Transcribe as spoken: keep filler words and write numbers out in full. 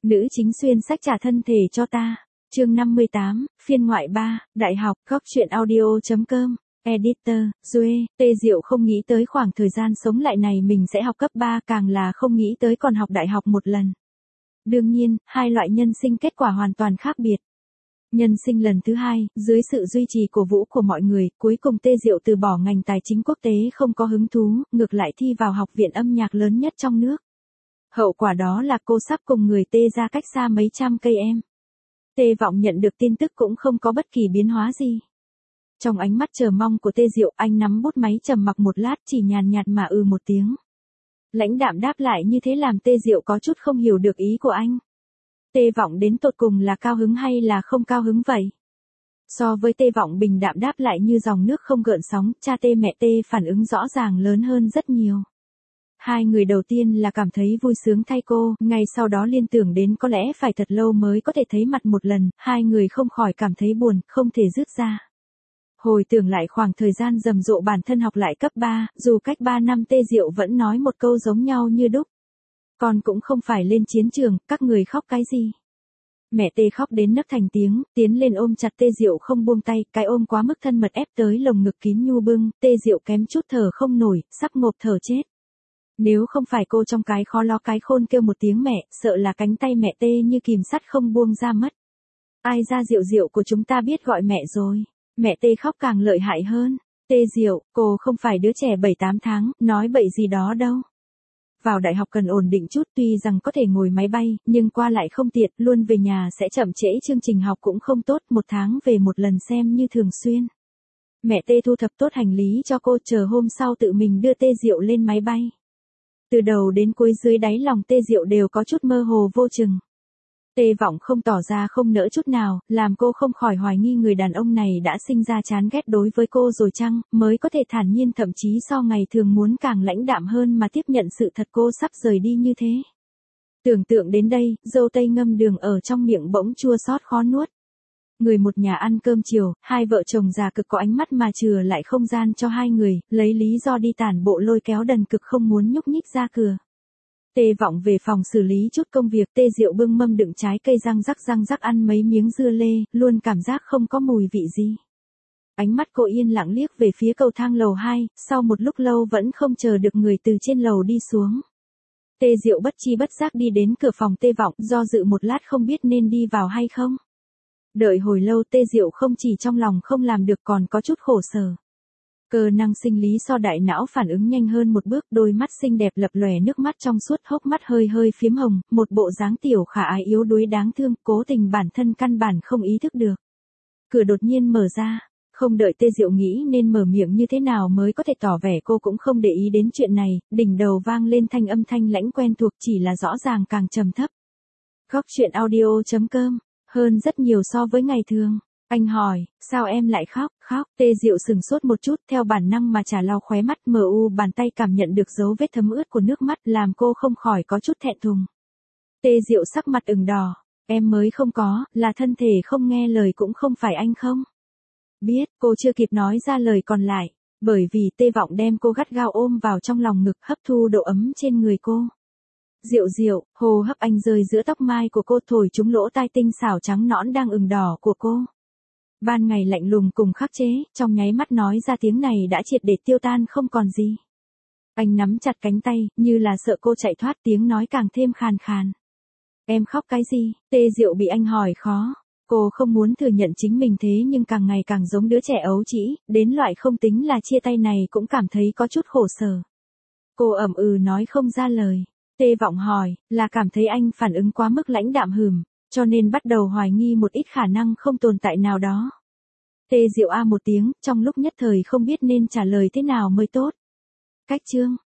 Nữ chính xuyên sách trả thân thể cho ta. Chương năm mươi tám, phiên ngoại ba, đại học, góc truyện audio.com, editor, Duê, Tê Diệu không nghĩ tới khoảng thời gian sống lại này mình sẽ học cấp ba, càng là không nghĩ tới còn học đại học một lần. Đương nhiên, hai loại nhân sinh kết quả hoàn toàn khác biệt. Nhân sinh lần thứ hai, dưới sự duy trì cổ vũ của mọi người, cuối cùng Tê Diệu từ bỏ ngành tài chính quốc tế không có hứng thú, ngược lại thi vào học viện âm nhạc lớn nhất trong nước. Hậu quả đó là cô sắp cùng người Tê ra cách xa mấy trăm cây em. Tê Vọng nhận được tin tức cũng không có bất kỳ biến hóa gì. Trong ánh mắt chờ mong của Tê Diệu, anh nắm bút máy trầm mặc một lát, chỉ nhàn nhạt mà ừ một tiếng. Lãnh đạm đáp lại như thế làm Tê Diệu có chút không hiểu được ý của anh. Tê Vọng đến tột cùng là cao hứng hay là không cao hứng vậy? So với Tê Vọng bình đạm đáp lại như dòng nước không gợn sóng, cha Tê mẹ Tê phản ứng rõ ràng lớn hơn rất nhiều. Hai người đầu tiên là cảm thấy vui sướng thay cô, ngay sau đó liên tưởng đến có lẽ phải thật lâu mới có thể thấy mặt một lần, hai người không khỏi cảm thấy buồn, không thể dứt ra. Hồi tưởng lại khoảng thời gian rầm rộ bản thân học lại cấp ba, dù cách ba năm Tê Diệu vẫn nói một câu giống nhau như đúc. Con cũng không phải lên chiến trường, các người khóc cái gì? Mẹ Tê khóc đến nấc thành tiếng, tiến lên ôm chặt Tê Diệu không buông tay, cái ôm quá mức thân mật ép tới lồng ngực kín nhu bưng, Tê Diệu kém chút thở không nổi, sắp ngộp thở chết. Nếu không phải cô trong cái khó lo cái khôn kêu một tiếng mẹ, sợ là cánh tay mẹ Tê như kìm sắt không buông ra mất. Ai ra Diệu Diệu của chúng ta biết gọi mẹ rồi. Mẹ Tê khóc càng lợi hại hơn. Tê Diệu, cô không phải đứa trẻ bảy tám tháng, nói bậy gì đó đâu. Vào đại học cần ổn định chút, tuy rằng có thể ngồi máy bay, nhưng qua lại không tiện, luôn về nhà sẽ chậm trễ chương trình học cũng không tốt, một tháng về một lần xem như thường xuyên. Mẹ Tê thu thập tốt hành lý cho cô, chờ hôm sau tự mình đưa Tê Diệu lên máy bay. Từ đầu đến cuối dưới đáy lòng Tê Diệu đều có chút mơ hồ vô chừng. Tê Vọng không tỏ ra không nỡ chút nào, làm cô không khỏi hoài nghi người đàn ông này đã sinh ra chán ghét đối với cô rồi chăng, mới có thể thản nhiên thậm chí so ngày thường muốn càng lãnh đạm hơn mà tiếp nhận sự thật cô sắp rời đi như thế. Tưởng tượng đến đây, dâu tây ngâm đường ở trong miệng bỗng chua xót khó nuốt. Người một nhà ăn cơm chiều, hai vợ chồng già cực có ánh mắt mà chừa lại không gian cho hai người, lấy lý do đi tản bộ lôi kéo đần cực không muốn nhúc nhích ra cửa. Tê Vọng về phòng xử lý chút công việc, Tê Diệu bưng mâm đựng trái cây răng rắc răng rắc ăn mấy miếng dưa lê, luôn cảm giác không có mùi vị gì. Ánh mắt cô yên lặng liếc về phía cầu thang lầu hai, sau một lúc lâu vẫn không chờ được người từ trên lầu đi xuống. Tê Diệu bất chi bất giác đi đến cửa phòng Tê Vọng, do dự một lát không biết nên đi vào hay không. Đợi hồi lâu Tê Diệu không chỉ trong lòng không làm được còn có chút khổ sở. Cơ năng sinh lý so đại não phản ứng nhanh hơn một bước, đôi mắt xinh đẹp lập lòe nước mắt trong suốt, hốc mắt hơi hơi phím hồng, một bộ dáng tiểu khả ái yếu đuối đáng thương, cố tình bản thân căn bản không ý thức được. Cửa đột nhiên mở ra, không đợi Tê Diệu nghĩ nên mở miệng như thế nào mới có thể tỏ vẻ cô cũng không để ý đến chuyện này, đỉnh đầu vang lên thanh âm thanh lãnh quen thuộc, chỉ là rõ ràng càng trầm thấp. Góc truyện audio.com, hơn rất nhiều so với ngày thường. Anh hỏi, sao em lại khóc, khóc, Tê Diệu sừng sốt một chút, theo bản năng mà trả lau khóe mắt, mờ u bàn tay cảm nhận được dấu vết thấm ướt của nước mắt, làm cô không khỏi có chút thẹn thùng. Tê Diệu sắc mặt ửng đỏ, em mới không có, là thân thể không nghe lời cũng không phải anh không? Biết, cô chưa kịp nói ra lời còn lại, bởi vì Tê Vọng đem cô gắt gao ôm vào trong lòng ngực, hấp thu độ ấm trên người cô. Diệu Diệu, hô hấp anh rơi giữa tóc mai của cô, thổi trúng lỗ tai tinh xảo trắng nõn đang ửng đỏ của cô. Ban ngày lạnh lùng cùng khắc chế, trong nháy mắt nói ra tiếng này đã triệt để tiêu tan không còn gì. Anh nắm chặt cánh tay, như là sợ cô chạy thoát, tiếng nói càng thêm khàn khàn. Em khóc cái gì? Tê Diệu bị anh hỏi khó. Cô không muốn thừa nhận chính mình thế nhưng càng ngày càng giống đứa trẻ ấu trĩ, đến loại không tính là chia tay này cũng cảm thấy có chút khổ sở. Cô ậm ừ nói không ra lời. Tê Vọng hỏi, là cảm thấy anh phản ứng quá mức lãnh đạm hừm, cho nên bắt đầu hoài nghi một ít khả năng không tồn tại nào đó. Tê Diệu a một tiếng, trong lúc nhất thời không biết nên trả lời thế nào mới tốt. Cách chương